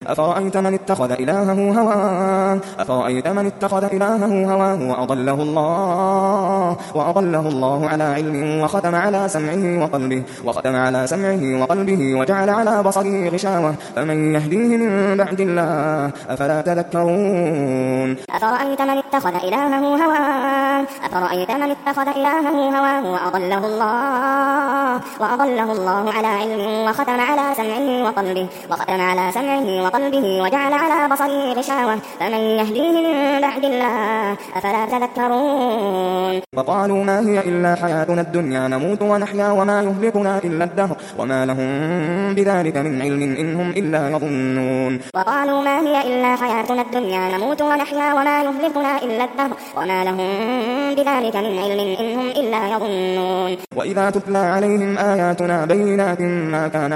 أفرأيت من اتخذ إلهه هواه وأضله الله على علم وختم على سمعه وقلبه وجعل على بصره غشاوة فمن يهديه من بعد الله أفلا تذكرون أفرأيت من اتخذ إلهه هواه وأضله الله على علم وختم على سمعه وقلبه وجعل على بصره غشاوة فمن يهديه من بعد الله أفلا تذكرون وقالوا ما هي إلا حياتنا الدنيا نموت ونحيا وما يهلكنا إلا الدهر وما لهم بذلك من علم إن هم إلا يظنون وقالوا ما هي إلا حياتنا الدنيا نموت ونحيا وما يهلكنا إلا الدهر وما لهم بذلك من علم إن هم إلا يظنون وإذا تتلى عليهم آياتنا بينات ما كان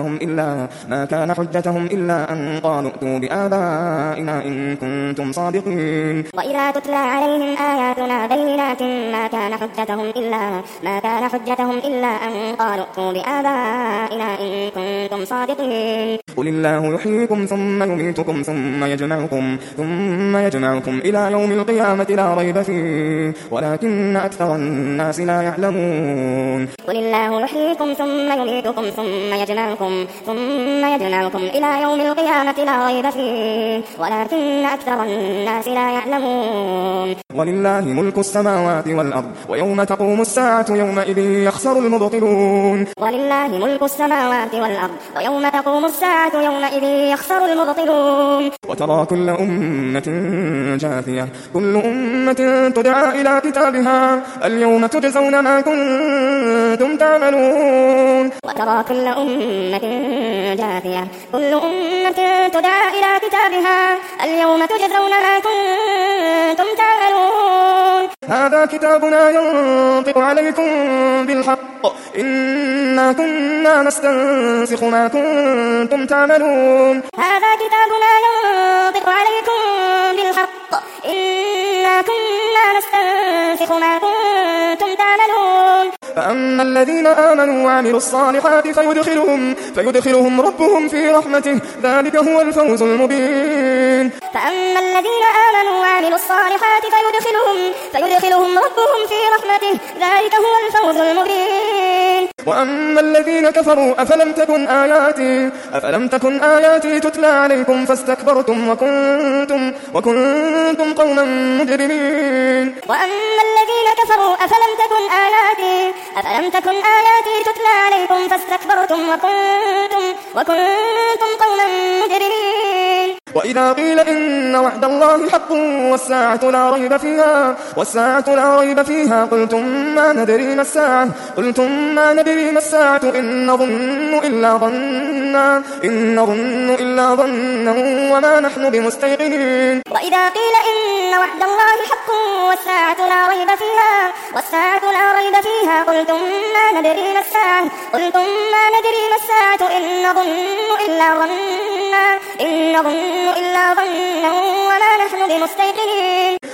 حجتهم إلا أن قالوا ائتوا بآبائنا إن كنتم صادقين وإذا تتلى عليهم آياتنا بينات ما كان حجتهم إلا أن قالوا ائتوا بآبائنا إن كنتم صادقين قل الله يحييكم ثم يميتكم ثم يجمعكم إلى يوم القيامة لا ريب فيه ولكن أكثر الناس لا يعلمون قل الله يحييكم ثم يميتكم ثم يجمعكم إلى يوم القيامة لا ريب فيه ولكن أكثر الناس لا يعلمون ولله ملك السماوات والأرض ويوم تقوم الساعة يومئذ يخسر المبطلون ولله ملك السماوات والأرض ويوم تقوم الساعة يومئذ يخسر المبطلون وترى كل أمة جاثية كل أمة تدعى إلى كتابها اليوم تجزون ما كنتم تعملون وترى كل أمة جاثية كل أمة تدعى إلى كتابها اليوم تجزون ما كنتم تعملون هذا كتابنا ينطق عليكم بالحق إنا كنا نستنسخ ما كنتم تعملون هذا كتابنا ينطق عليكم بالحق إنا كنا نستنسخ ما كنتم تعملون فأما الذين آمنوا وعملوا الصالحات فيدخلهم ربهم في رحمته ذلك هو الفوز المبين فأما الذين آمنوا وعملوا الصالحات فيدخلهم ربهم في رحمته ذلك هو الفوز المبين وأما الذين كفروا أفلم تكن آياتي تتلى عليكم فاستكبرتم وكنتم قوما مجرمين وأما الذين كفروا أفلم تكن آياتي تتلى عليكم فاستكبرتم وكنتم قوما مجرمين وإذا قيل إن وعد الله حق والساعة لا ريب فيها قلتم ما ندري ما الساعة إن نظن إلا ظنا وما نحن بمستيقنين وإذا قيل إن وعد الله حق والساعة لا ريب فيها قلتم ما ندري ما الساعة إن نظن إلا ظنا وما نحن بمستيقنين